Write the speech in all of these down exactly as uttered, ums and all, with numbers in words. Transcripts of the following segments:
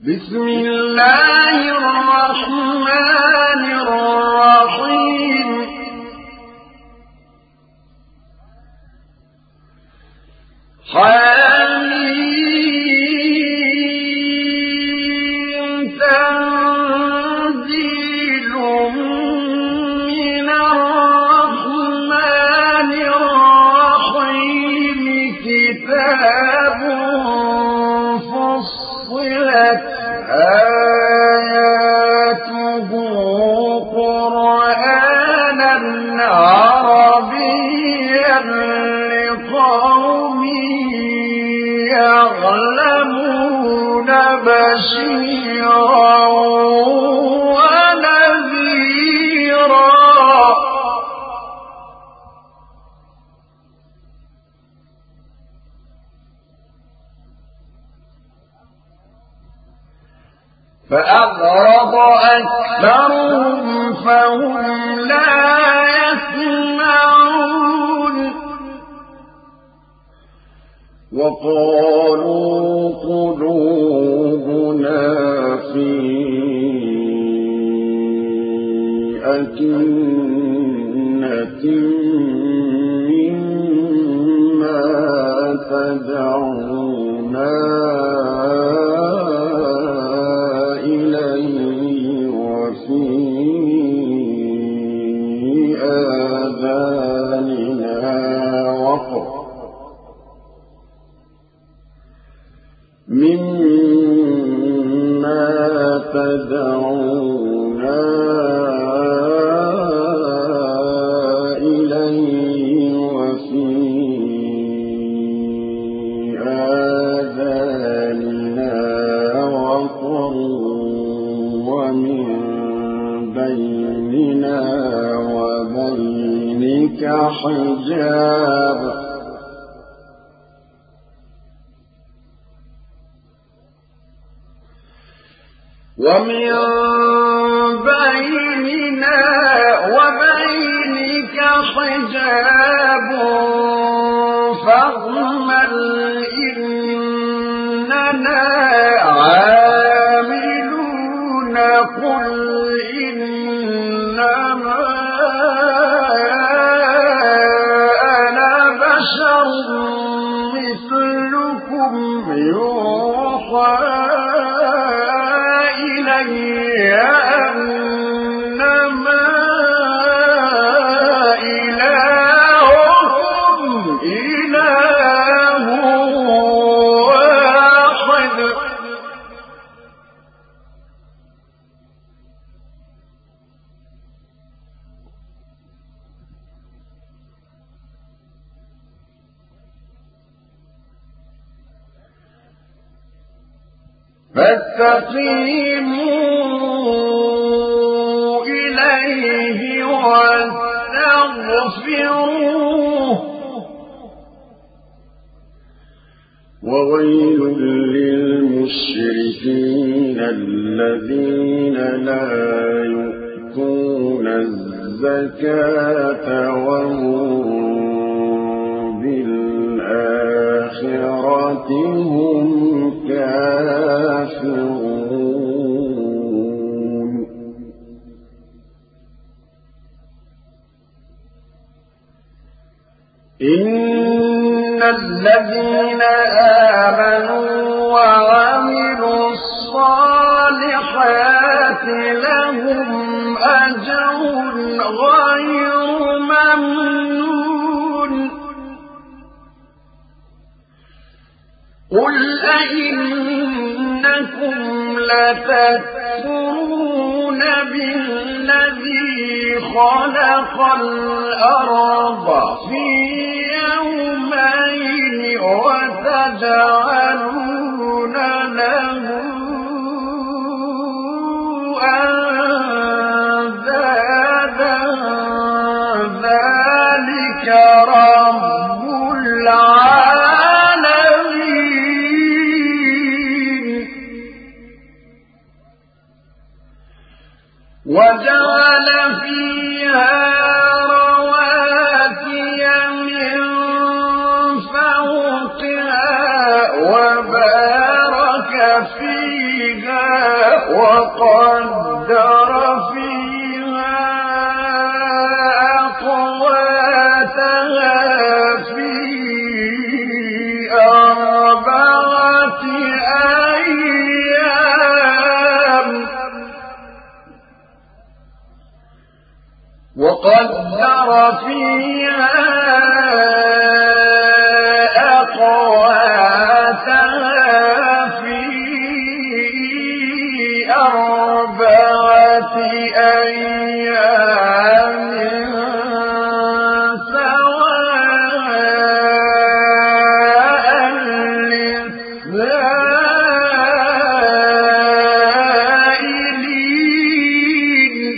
بسم الله الرحمن الرحيم حميم تنزيل من الرحمن الرحيم كتاب فصلت آياته قرآنا عربيا لقوم يعلمون بشيرا ونذيرا فأعرض أكثرهم فهم لا يسمعون وقالوا قلوبنا في أكنة مما تدعونا مما تدعونا إليه وفي آذاننا وقر ومن بيننا وبينك حجاب ومن بيننا وبينك حجاب فاعمل إننا عاملون قل إنما أنا بشر مثلكم يوحى أنما إلهكم إله واحد فاستقيموا إليه واستغفروه وويل للمشركين الذين لا يؤتون الزكاة وهم بالآخرة هم كافرون إن الذين آمنوا وعملوا الصالحات لهم أجر غير ممنون قل أئنكم لتكفرون بالذي خلق الأرض في يومين وتجعلون له أندادا ذلك رب العالمين وجعل فيها رواسي من فوقها وبارك فيها فيها وقدر فيها أقواتها في أربعة أيام وقدر فيها أقواتها في أربعة أيام سواء للسائلين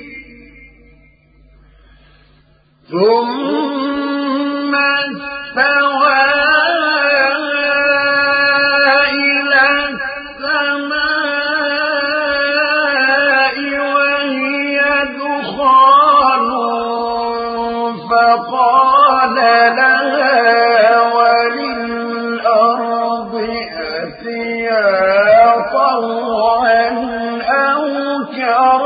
ثم استوى إلى السماء وهي دخان فقال لها وللأرض ائتيا طوعا أو كرها